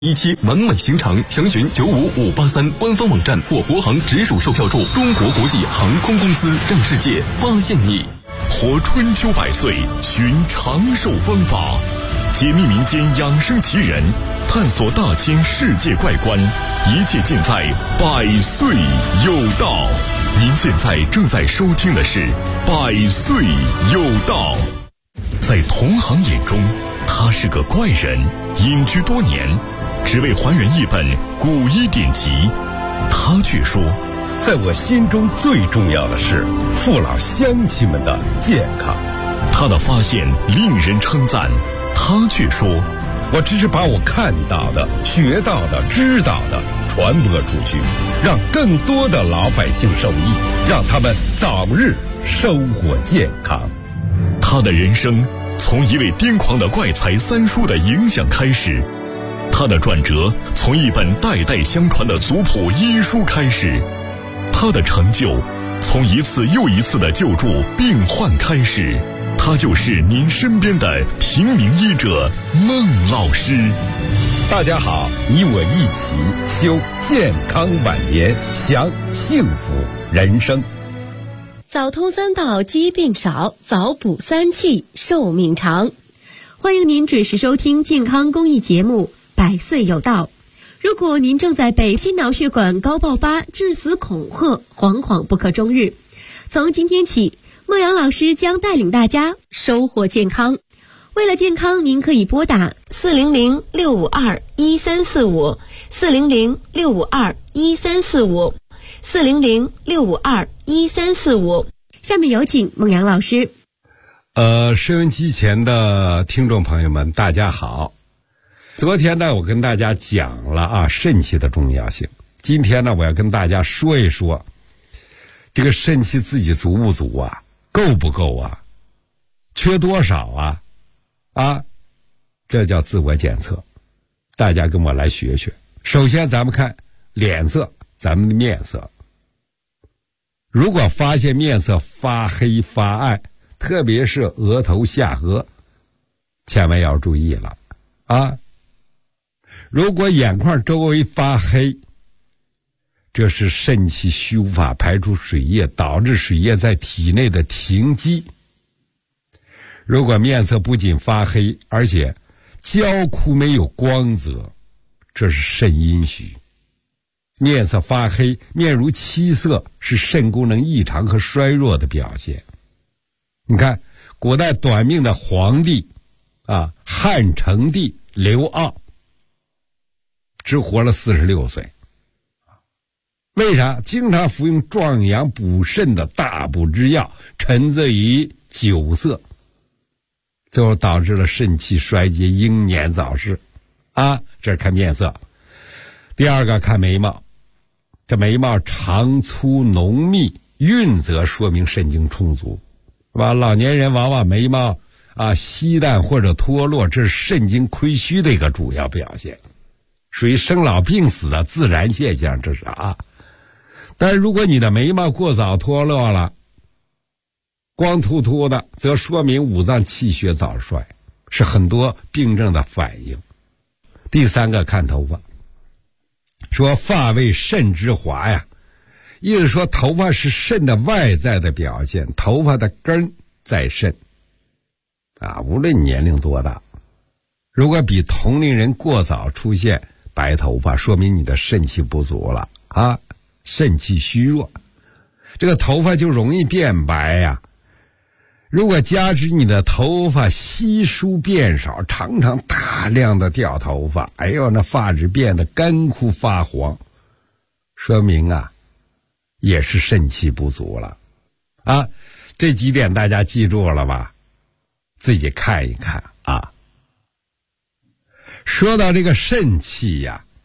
17完美行程，详询95583官方网站或国航直属售票处。中国国际航空公司，让世界发现你。 活春秋百岁，寻长寿方法，解密民间养生奇人，探索大千世界怪观，一切尽在百岁有道。您现在正在收听的是百岁有道。在同行眼中，他是个怪人，隐居多年，只为还原一本古医典籍。他却说， 在我心中最重要的是父老乡亲们的健康。 他的发现令人称赞，他却说， 我只是把我看到的、学到的、知道的传播出去，让更多的老百姓受益，让他们早日收获健康。 他的人生从一位癫狂的怪才三叔的影响开始，他的转折从一本代代相传的族谱医书开始，他的成就从一次又一次的救助病患开始。他就是您身边的平民医者孟老师。 大家好，你我一起修健康晚年，享幸福人生。 早通三道，疾病少；早补三气，寿命长。欢迎您准时收听健康公益节目《百岁有道》。如果您正在被心脑血管高爆发、致死恐吓，惶惶不可终日，从今天起，孟阳老师将带领大家收获健康。为了健康，您可以拨打400-652-1345 400-652-1345 400-652-1345。下面有请孟阳老师。 收音机前的听众朋友们，大家好。昨天呢，我跟大家讲了肾气的重要性。今天呢，我要跟大家说一说，这个肾气自己足不足啊？够不够啊？缺多少啊？这叫自我检测。大家跟我来学学。首先咱们看脸色，咱们的面色。如果发现面色发黑发暗，特别是额头下颌，千万要注意了啊！如果眼眶周围发黑，这是肾气虚无法排出水液，导致水液在体内的停积。如果面色不仅发黑，而且焦枯没有光泽，这是肾阴虚。面色发黑，面如漆色，是肾功能异常和衰弱的表现。你看古代短命的皇帝汉成帝刘骜只活了46岁。为啥？经常服用壮阳补肾的大补之药，沉醉于酒色，最后导致了肾气衰竭，英年早逝这是看面色。第二个看眉毛，这眉毛长粗浓密润泽，说明肾精充足，是吧？老年人往往眉毛稀淡或者脱落，这是肾精亏虚的一个主要表现，属于生老病死的自然现象，这是但是如果你的眉毛过早脱落了，光秃秃的，则说明五脏气血早衰，是很多病症的反应。第三个看头发，说发为肾之华呀，意思说头发是肾的外在的表现，头发的根在肾无论年龄多大，如果比同龄人过早出现白头发，说明你的肾气不足了肾气虚弱，这个头发就容易变白如果加之你的头发稀疏变少，常常大量的掉头发，那发质变得干枯发黄，说明也是肾气不足了这几点大家记住了吧？自己看一看说到这个肾气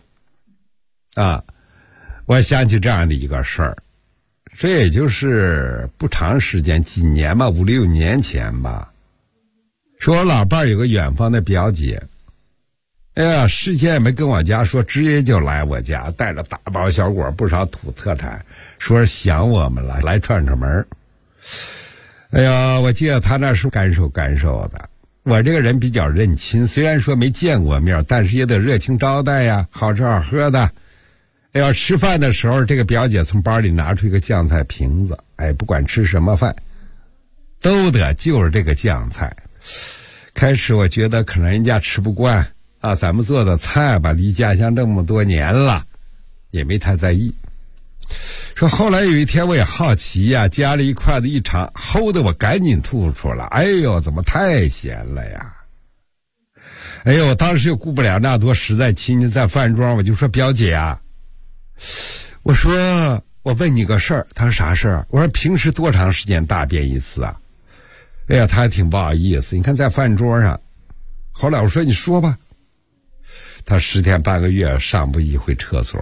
我想起这样的一个事儿，这也就是不长时间，几年吧，5、6年前吧。说我老伴儿有个远方的表姐，事先也没跟我家说，直接就来我家，带着大包小裹不少土特产，说是想我们了，来串串门。我记得他那是干瘦的， 我这个人比较认亲，虽然说没见过面，但是也得热情招待呀，好吃好喝的。要吃饭的时候，这个表姐从包里拿出一个酱菜瓶子，不管吃什么饭都得就是这个酱菜。开始我觉得可能人家吃不惯啊，咱们做的菜吧，离家乡这么多年了，也没太在意。说后来有一天我也好奇呀，夹了一筷子一尝，齁的我赶紧吐出来，哎呦，怎么太咸了呀！哎呦，我当时又顾不了那多，实在亲戚在饭桌，我就说表姐啊，我说我问你个事儿。他说啥事儿？我说平时多长时间大便一次啊？哎呀，他还挺不好意思，你看在饭桌上。后来我说你说吧。他10天半个月上不一回厕所。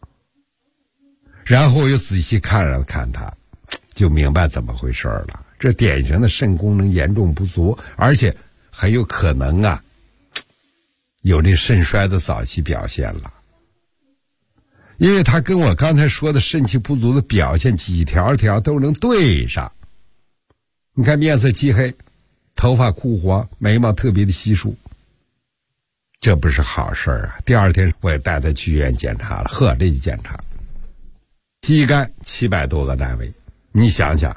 然后我又仔细看了看他，就明白怎么回事了。这典型的肾功能严重不足，而且很有可能啊，有这肾衰的早期表现了。因为他跟我刚才说的肾气不足的表现几条都能对上。你看面色漆黑，头发枯黄，眉毛特别的稀疏，这不是好事啊。第二天我也带他去医院检查了，这一检查肌酐700多个单位，你想想，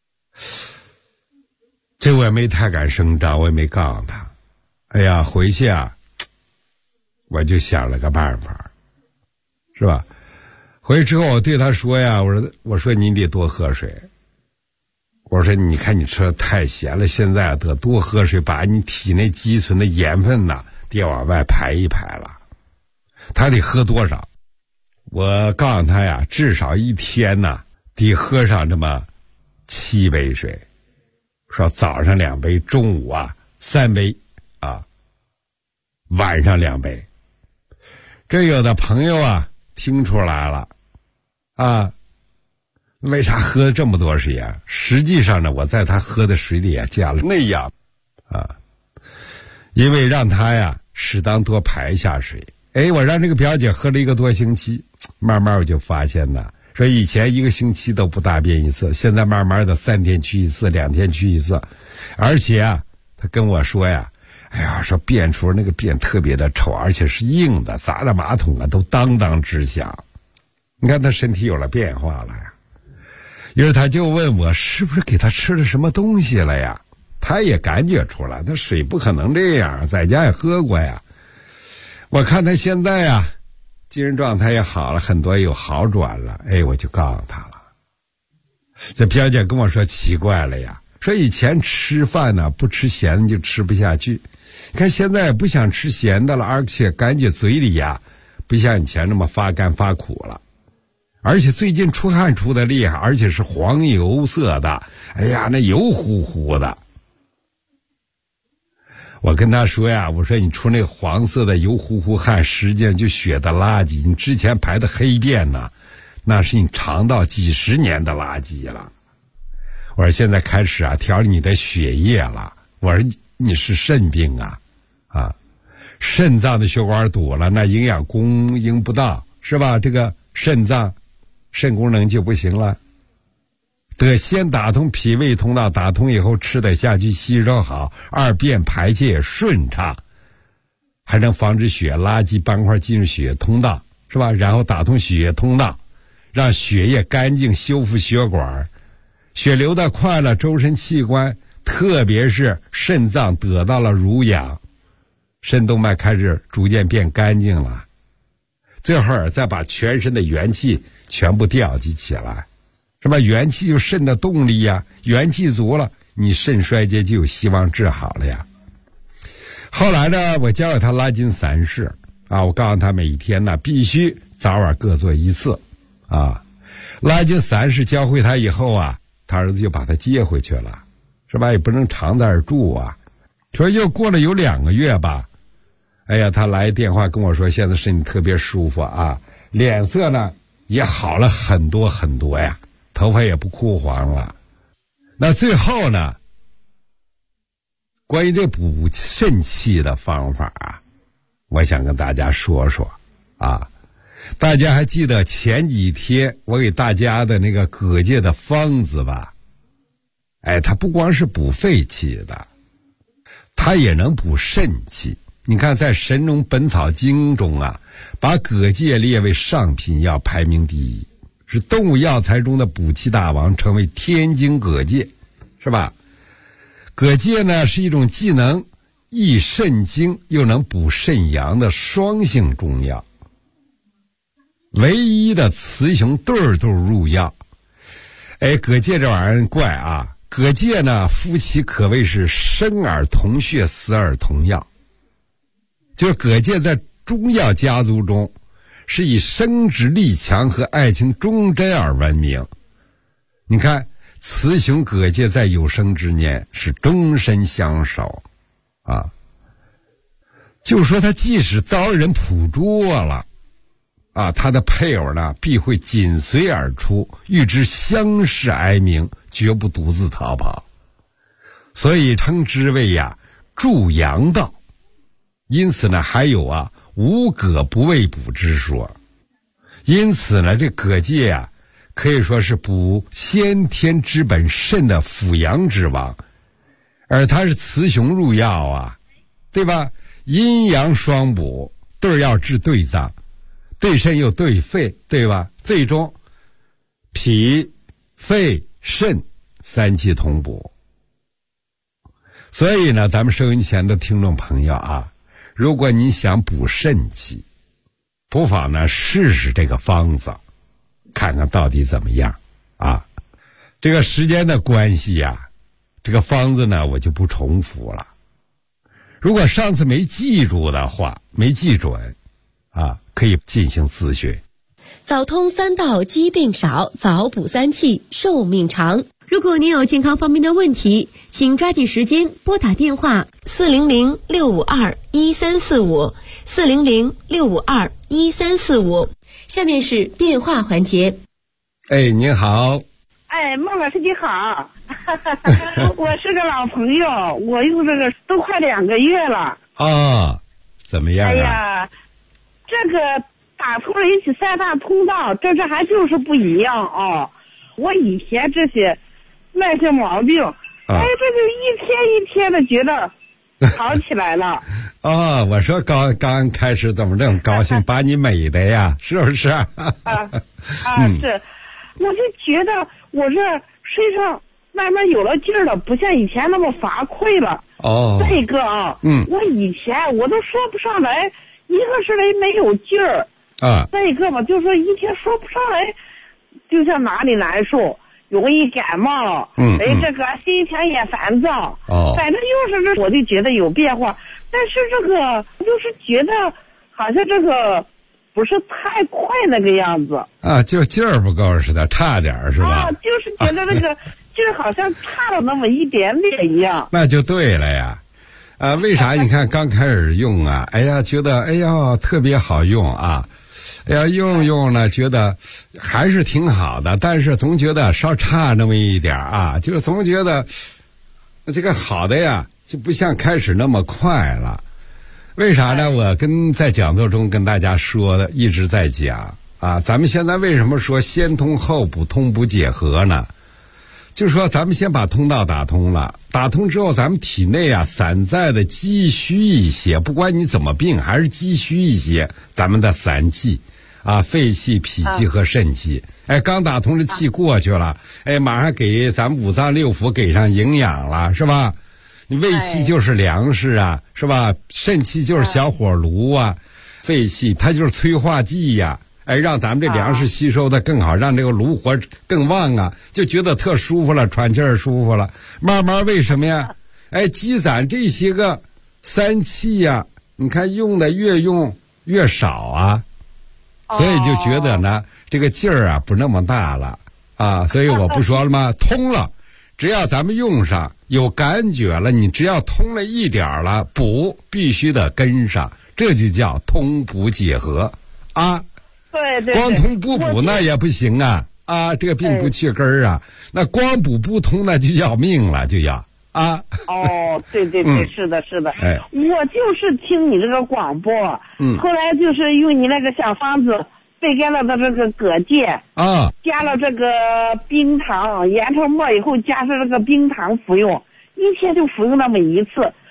这我也没太敢声张，我也没告诉他。哎呀，回去啊，我就想了个办法，是吧？回去之后我对他说呀，我说你得多喝水。我说你看你吃的太咸了，现在得多喝水，把你体内积存的盐分呐得往外排一排了。他得喝多少？我告诉他呀，至少一天呐得喝上这么7杯水，说早上2杯，中午3杯啊，晚上2杯。这有的朋友听出来了为啥喝这么多水呀？实际上呢，我在他喝的水里加了内氧因为让他适当多排一下水。我让这个表姐喝了1个多星期，慢慢我就发现呢，说以前1个星期都不大便一次，现在慢慢的3天去一次，2天去一次。而且他跟我说呀，说便出那个便特别的臭，而且是硬的，砸的马桶都当当直响。你看他身体有了变化了呀。于是他就问我是不是给他吃了什么东西了呀？他也感觉出来，他水不可能这样，在家也喝过呀。我看他现在精神状态也好了很多，有好转了。我就告诉他了。这表姐跟我说奇怪了呀，说以前吃饭不吃咸的就吃不下去，你看现在不想吃咸的了，而且感觉嘴里不像以前那么发干发苦了，而且最近出汗出的厉害，而且是黄油色的，那油乎乎的。我跟他说呀，我说你出那个黄色的油乎乎汗，实际上就血的垃圾，你之前排的黑便呢，那是你肠道几10年的垃圾了。我说现在开始调理你的血液了。我说你是肾病肾脏的血管堵了，那营养供应不到，是吧？这个肾功能就不行了。得先打通脾胃通道，打通以后吃得下去，吸收好，二便排泄也顺畅，还能防止血垃圾斑块进入血液通道，是吧？然后打通血液通道，让血液干净，修复血管，血流得快了，周身器官特别是肾脏得到了濡养，肾动脉开始逐渐变干净了，这会儿再把全身的元气全部调集起来，是吧？元气就肾的动力呀，元气足了，你肾衰竭就有希望治好了呀。后来呢，我教给他拉筋3式我告诉他每一天呢必须早晚各做1次拉筋3式教会他以后他儿子就把他接回去了，是吧？也不能常在这儿住说又过了有2个月吧，他来电话跟我说现在身体特别舒服脸色呢也好了很多很多呀，头发也不枯黄了。那最后呢，关于这补肾气的方法我想跟大家说说大家还记得前几天我给大家的那个葛芥的方子吧？它不光是补肺气的， 它也能补肾气。你看在《神农本草经》中啊，把葛芥列为上品药，排名第一，是动物药材中的补气大王，称为天津葛芥，是吧？葛芥呢是一种既能益肾精又能补肾阳的双性中药，唯一的雌雄对入药。葛芥这玩意儿怪啊，葛芥呢夫妻可谓是生而同穴，死而同药。就是葛芥在中药家族中是以生殖力强和爱情忠贞而闻名。你看雌雄葛芥在有生之年是终身相守啊，就是说他即使遭人捕捉了啊，他的配偶呢必会紧随而出，与之相视哀鸣，绝不独自逃跑，所以称之为助阳道。因此呢还有无葛不为补之说。因此呢这葛芥可以说是补先天之本肾的辅阳之王，而它是雌雄入药对吧？阴阳双补，对药治对脏，对肾又对肺，对吧？最终脾肺肾三气同补。所以呢咱们收音前的听众朋友如果你想补肾气，不妨呢试试这个方子，看看到底怎么样这个时间的关系这个方子呢我就不重复了。如果上次没记住的话，没记准可以进行咨询。 早通三道疾病少，早补三气寿命长。如果您有健康方面的问题，请抓紧时间拨打电话400-652-1345 400-652-1345。下面是电话环节。 您好。 孟老师你好。我是个老朋友，我用这个都快2个月了。 怎么样这个打通了一起3大通道，这还就是不一样我以前这些慢性毛病这就一天一天的觉得好起来了。 我说刚开始怎么这么高兴，把你美的呀，是不是？是， 我就觉得我这身上慢慢有了劲儿了，不像以前那么乏愧了。再一个我以前我都说不上来，一个是没有劲儿再一个吧，就说一天说不上来，就像哪里难受，容易感冒，这个心情也烦躁，反正又是这，我就觉得有变化，但是这个就是觉得好像这个不是太快那个样子就劲儿不够似的，差点是吧？ 就是觉得那个劲儿好像差了那么一点点一样。 那就对了呀。为啥？你看刚开始用觉得特别好用用呢觉得还是挺好的，但是总觉得稍差那么一点就是总觉得这个好的就不像开始那么快了。为啥呢？我在讲座中跟大家说的，一直在讲咱们现在为什么说先通后补，通补结合呢？就是说咱们先把通道打通了，打通之后咱们体内散在的积虚一些，不管你怎么病还是积虚一些，咱们的散气肺气、脾气和肾气刚打通了气过去了马上给咱们五脏六腑给上营养了，是吧？你胃气就是粮食是吧？肾气就是小火炉肺气它就是催化剂让咱们这粮食吸收的更好，让这个炉火更旺就觉得特舒服了，喘气儿舒服了。慢慢为什么呀？积攒这些个三气你看用的越用越少所以就觉得呢这个劲儿不那么大了所以我不说了吗？通了，只要咱们用上有感觉了，你只要通了一点了，补必须得跟上，这就叫通补结合对， 光通不补那也不行这个病不去根儿那光补不通那就要命了，就要对，是的我就是听你这个广播后来就是用你那个小方子备干了的这个葛芥加了这个冰糖，研成末以后加上这个冰糖服用，一天就服用那么一次，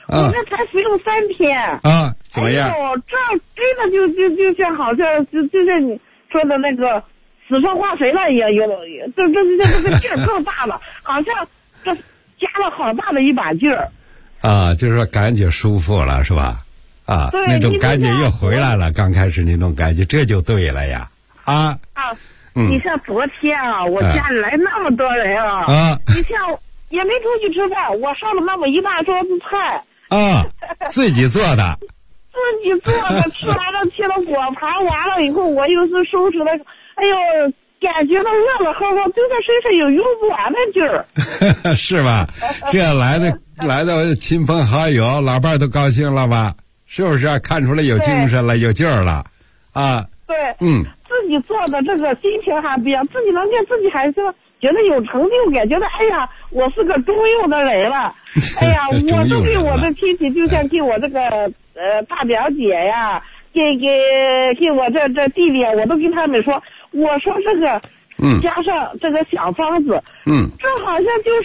我这才服用3天啊，怎么样？ 哎呦，这真的就像好像就像你说的那个死生化谁了也有，这个劲儿更大了，好像这加了好大的一把劲儿。 啊，就是说感觉舒服了是吧？啊，那种感觉又回来了，刚开始那种感觉，这就对了呀！啊， 你像昨天啊，我家里来那么多人啊，你像也没出去吃饭，我上了那么一大桌子菜啊，自己做的， 吃完了切了果盘，完了以后我又是收拾了，哎呦，感觉到乐乐呵呵，就在身上有用不完的劲儿， 是吧？这来的亲朋好友，老伴儿都高兴了吧？是不是？看出来有精神了，有劲儿了，啊？ 对，自己做的这个心情还不一样，自己能见自己还是觉得有成就感，觉得哎呀，我是个中用的人了，哎呀，我都给我的亲戚，就像给我这个大表姐呀，给我这弟弟，我都跟他们说，我说这个加上这个小方子，这好像就是。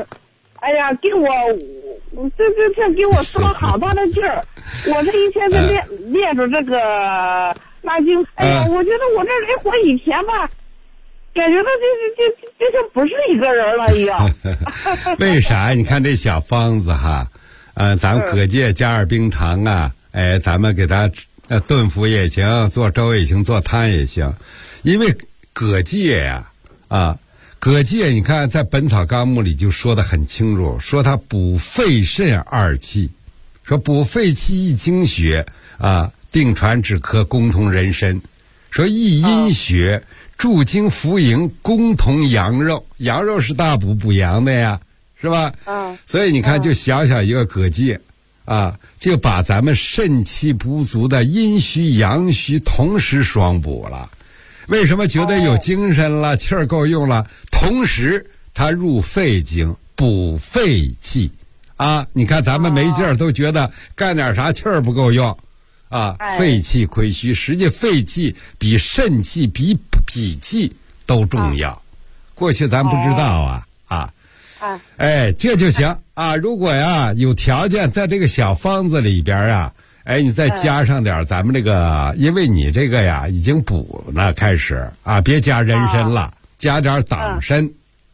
哎呀，给我，这给我施了好大的劲儿！我这一天在练着这个拉筋，哎呀，我觉得我这人活以前吧，感觉到就像不是一个人了一样。 为啥？你看这小方子哈，咱蛤蚧加点冰糖啊，哎，咱们给它炖服也行，做粥也行，做汤也行，因为蛤蚧呀，蛤蚧，你看在《本草纲目》里就说得很清楚，说它补肺肾2气，说补肺气益精血定传止咳，功同人参，说益阴血，助精扶营，功同羊肉，羊肉是大补阳的呀，是吧？所以你看，就小小一个蛤蚧就把咱们肾气不足的阴虚阳虚同时双补了。为什么觉得有精神了，气儿够用了？同时它入肺经，补肺气你看咱们没劲儿都觉得干点啥气儿不够用肺气亏虚，实际肺气比肾气比脾气都重要，过去咱不知道哎，这就行如果有条件在这个小方子里边你再加上点咱们这个，因为你这个已经补了，开始别加人参了，加点党参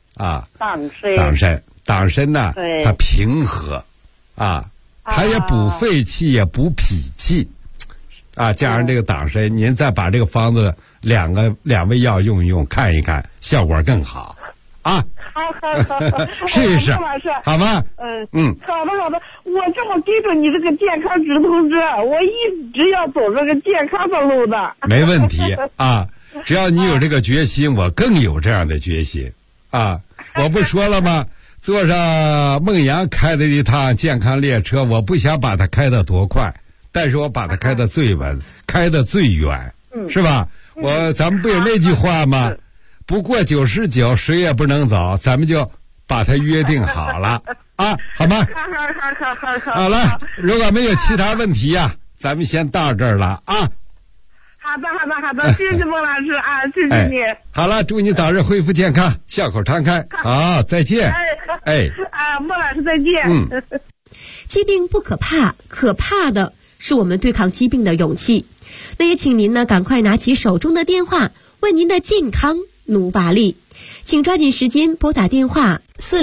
党参呢，它平和它也补肺气，也补脾气加上这个党参，您再把这个方子两味药用一用，看一看效果更好好，试一试，好吧？ 好的，我这么跟着你这个健康直通车，我一直要走这个健康的路的。 没问题只要你有这个决心，我更有这样的决心我不说了吗？坐上孟阳开的一趟健康列车，我不想把它开得多快，但是我把它开得最稳，开得最远，是吧？咱们不有那句话吗？不过99，谁也不能走，咱们就把它约定好了好吗？好了，如果没有其他问题咱们先到这儿了好的，谢谢孟老师谢谢你。 好了，祝你早日恢复健康，笑口常开。好，再见。 孟老师再见。 疾病不可怕，可怕的是我们对抗疾病的勇气。那也请您呢赶快拿起手中的电话，为您的健康努把力。请抓紧时间拨打电话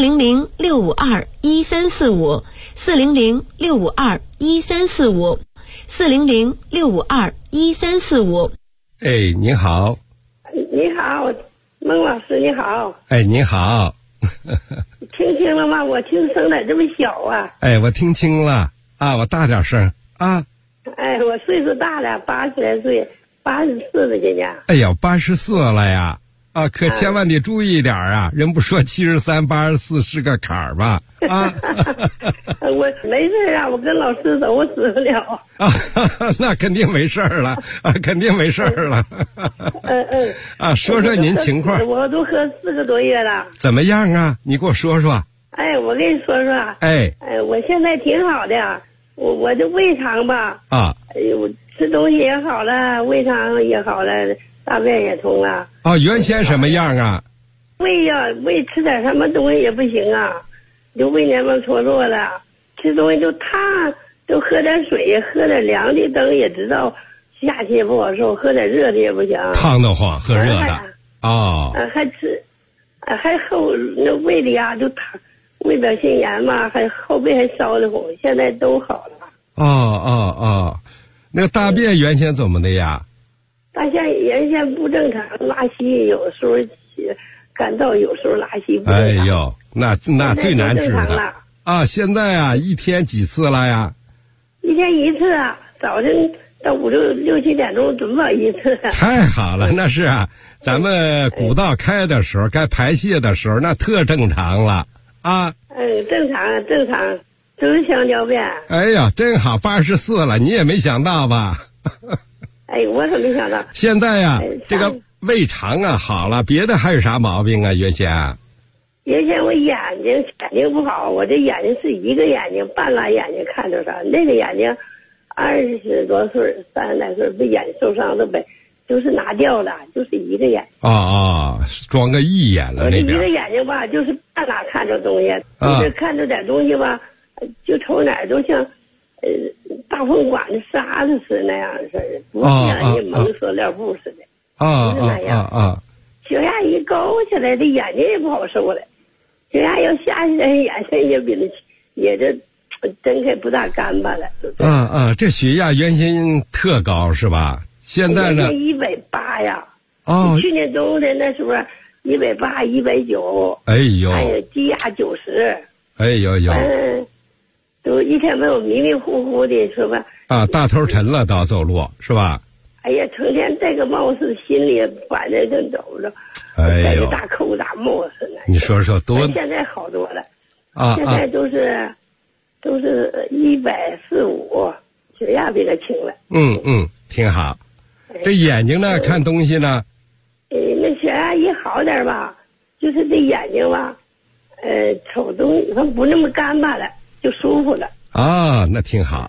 400-652-1345 400-652-1345 400-652-1345。 你好。 你好，孟老师你好。 你好。 听清了吗？我听声咋这么小我听清了我大点声我岁数大了，80来岁，84了今年。 哎呀，84了呀可千万得注意点人不说73、84是个坎儿吗？ 我没事我跟老师走，我死不了。 那肯定没事了肯定没事了。说说您情况。 我都喝4个多月了。 怎么样你给我说说。 我跟你说说。我现在挺好的，我这胃肠吧我吃东西也好了，胃肠也好了，大便也通了。 原先什么样胃吃点什么东西也不行就胃黏膜脱落了， 吃东西就烫，就喝点水，喝点凉的，等也知道夏天不好受，喝点热的也不行。 烫得慌，喝热的。 还吃，还后那胃里啊就烫，胃表性炎嘛，还后背还烧得慌，现在都好了。 那个大便原先怎么的呀？ 大便原先不正常，拉稀，有时候干燥，有时候拉稀不正常。 哎呦，那最难治的啊！现在啊，一天几次了呀？ 一天一次啊，早晨到5、6、7点钟准保一次。 太好了，那是啊，咱们谷道开的时候，该排泄的时候，那特正常了啊。 正常，都是香蕉便。 哎呀，真好，84了，你也没想到吧？ 我可没想到。 现在呀，这个胃肠啊好了，别的还有啥毛病啊？原先我眼睛不好，我这眼睛是一个眼睛，半拉眼睛看着啥，那个眼睛20多岁，30来岁，被眼睛受伤了呗，就是拿掉了，就是一个眼。 装个一眼了那边。 我这一个眼睛吧，就是半拉看着东西，就是看着点东西吧，就瞅哪儿都像大风管的沙子似的那样似的，不像人蒙塑料布似的。就是那样。血压一高起来，这眼睛也不好受了。血压要下去，眼睛也比也这睁开不大干巴了。 这血压原先特高是吧？现在呢 ？180呀。去年冬天那时候180、190。 哎呦。 还有低压90。 哎呦。 都一天没有迷迷糊糊的是吧？ 大头沉了到走路是吧？ 哎呀，成天戴个帽子，心里反正就走着，戴个大扣大帽子呢。 你说多？ 现在好多了。现在都是145，血压比较轻了。 挺好。这眼睛呢，看东西呢？ 那血压一好点吧，就是这眼睛吧，瞅东西它不那么干巴了，就舒服了。 那挺好。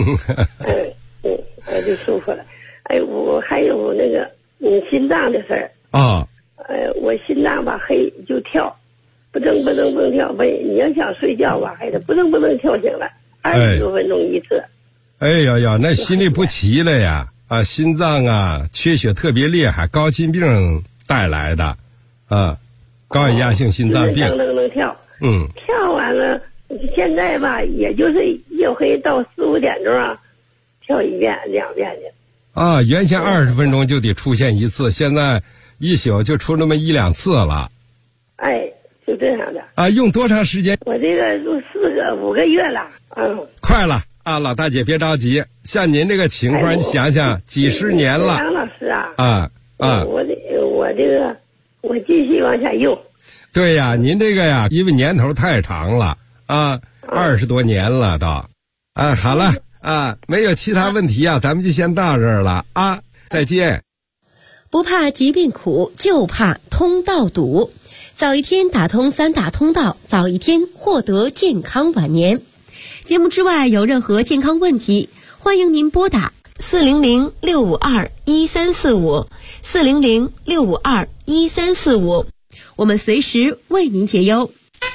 就舒服了。我还有那个心脏的事儿。我心脏吧黑就跳，不噔跳。你要想睡觉吧，还得不噔跳醒了，20多分钟一次。 那心律不齐了呀！心脏啊缺血特别厉害，高心病带来的高血压性心脏病。 噔跳。跳完了，现在吧，也就是夜黑到4、5点钟跳1遍、2遍去。 原先20分钟就得出现一次，现在一宿就出那么1、2次了。 就这样的。 用多长时间？ 我这个都5个月了。 快了老大姐别着急，像您这个情况，你想想几十年了。 杨老师我继续往下用。 对呀，您这个呀，因为年头太长了20多年了都。好了。没有其他问题咱们就先到这儿了再见。 不怕疾病苦，就怕通道堵。早一天打通3大通道，早一天获得健康晚年。节目之外有任何健康问题，欢迎您拨打400-652-1345 400-652-1345，我们随时为您解忧。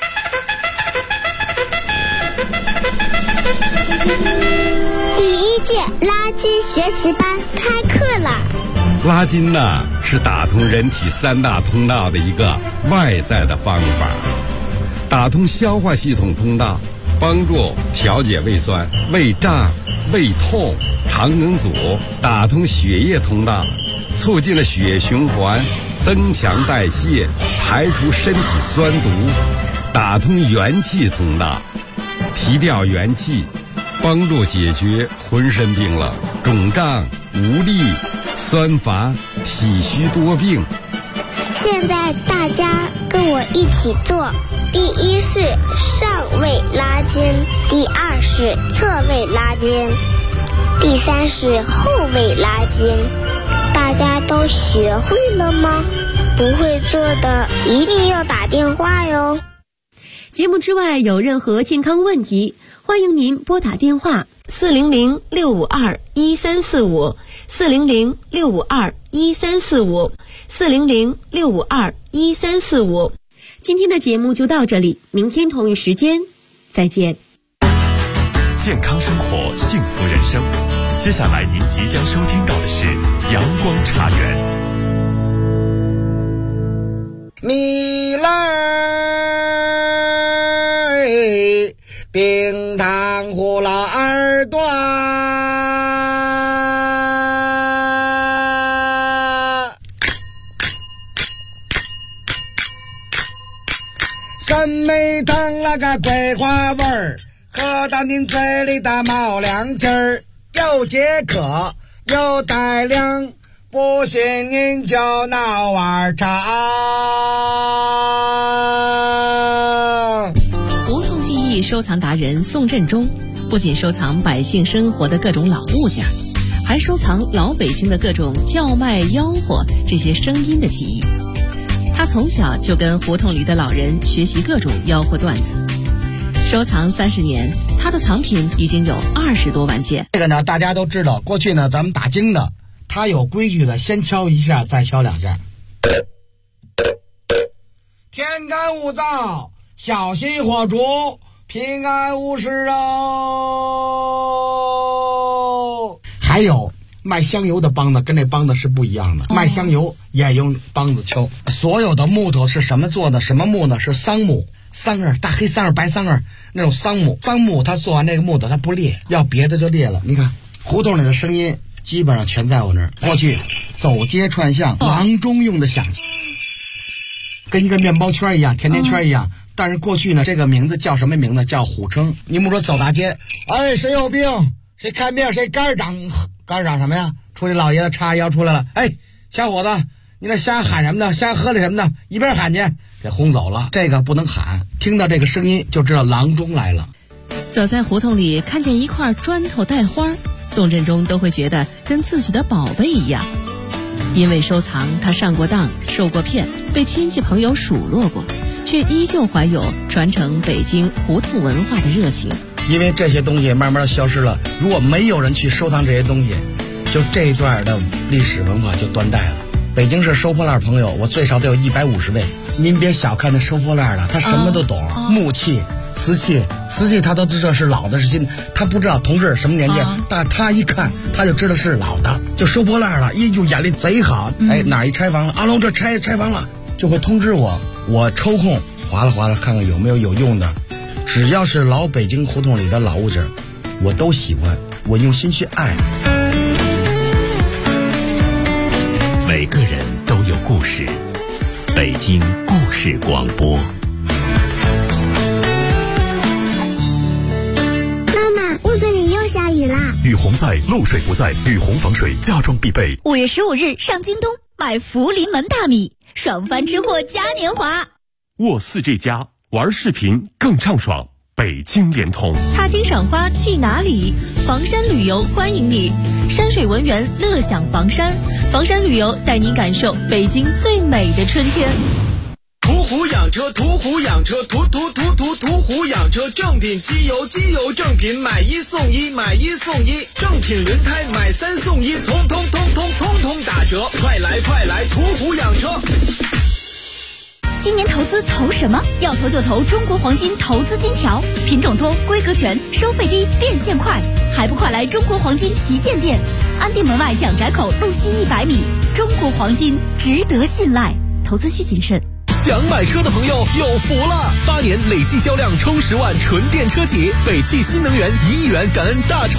第1届拉筋学习班开课了。 拉筋呢，是打通人体3大通道的一个外在的方法，打通消化系统通道，帮助调节胃酸、胃胀、胃痛、肠梗阻；打通血液通道，促进了血液循环，增强代谢，排除身体酸毒；打通元气通道，提调元气，帮助解决浑身病了肿胀、无力、酸乏、体虚多病。 现在大家跟我一起做：第1是上位拉筋，第2是侧位拉筋，第3是后位拉筋。大家都学会了吗？不会做的一定要打电话哟。 节目之外有任何健康问题，欢迎您拨打电话400-652-1345 400-652-1345 400-652-1345。今天的节目就到这里，明天同一时间再见。 健康生活，幸福人生。接下来您即将收听到的是阳光茶园。 米勒冰糖葫芦耳朵，酸梅汤了个桂花味儿，喝到您嘴里的冒凉气儿，又解渴又带凉，不信您就闹碗茶。 胡同记忆收藏达人宋振中不仅收藏百姓生活的各种老物件，还收藏老北京的各种叫卖吆喝这些声音的记忆。他从小就跟胡同里的老人学习各种吆喝段子，收藏30年，他的藏品已经有20多万件。 这个呢，大家都知道，过去呢，咱们打更的，他有规矩的，先敲一下，再敲2下。天干物燥，小心火烛，平安无事哦。还有卖香油的梆子跟那梆子是不一样的，卖香油也用梆子敲。所有的木头是什么做的？什么木呢？是桑木。桑叶，大黑桑叶、白桑叶那种桑木。桑木它做完那个木头它不裂，要别的就裂了。你看胡同里的声音基本上全在我那儿。过去走街串巷，郎中用的响器，跟一个面包圈一样，甜甜圈一样。但是过去呢，这个名字叫什么名字？叫虎称。你们说走大街，哎，谁有病？谁看病？谁肝长什么呀？出来老爷子叉腰出来了，哎，小伙子，你那瞎喊什么呢？瞎喝了什么呢？一边喊去，给轰走了。这个不能喊，听到这个声音就知道郎中来了。 走在胡同里，看见一块砖头带花，宋振中都会觉得跟自己的宝贝一样。因为收藏，他上过当，受过骗，被亲戚朋友数落过，却依旧怀有传承北京胡同文化的热情。 因为这些东西慢慢的消失了，如果没有人去收藏这些东西，就这一段的历史文化就断代了。北京市收破烂朋友，我最少得有150位。您别小看那收破烂的，他什么都懂，木器、瓷器他都知道是老的是新的，他不知道同志什么年纪，但他一看他就知道是老的，就收破烂了，就眼力贼好。哎，哪一拆房了？阿龙这拆房了，就会通知我，我抽空划拉看看有没有用的。只要是老北京胡同里的老物件，我都喜欢，我用心去爱。 每个人都有故事，北京故事广播。 妈妈，屋子里又下雨啦！ 雨洪在，漏水不在，雨洪防水，家装必备。 5月15日上京东买福临门大米，爽翻吃货嘉年华。 沃4G+玩视频更畅爽，北京联通。 踏青赏花去哪里？房山旅游欢迎你，山水文园乐享房山。房山旅游带您感受北京最美的春天。 途虎养车，途虎养车，途虎养车，正品机油正品，买1送1，买1送1，正品轮胎买3送1，通通打折，快来途虎养车。 今年投资投什么？要投就投中国黄金投资金条，品种多，规格全，收费低，变现快，还不快来中国黄金旗舰店，安定门外蒋宅口路西100米。中国黄金值得信赖，投资需谨慎。 想买车的朋友有福了！8年累计销量冲10万纯电车企，北汽新能源1亿元感恩大酬。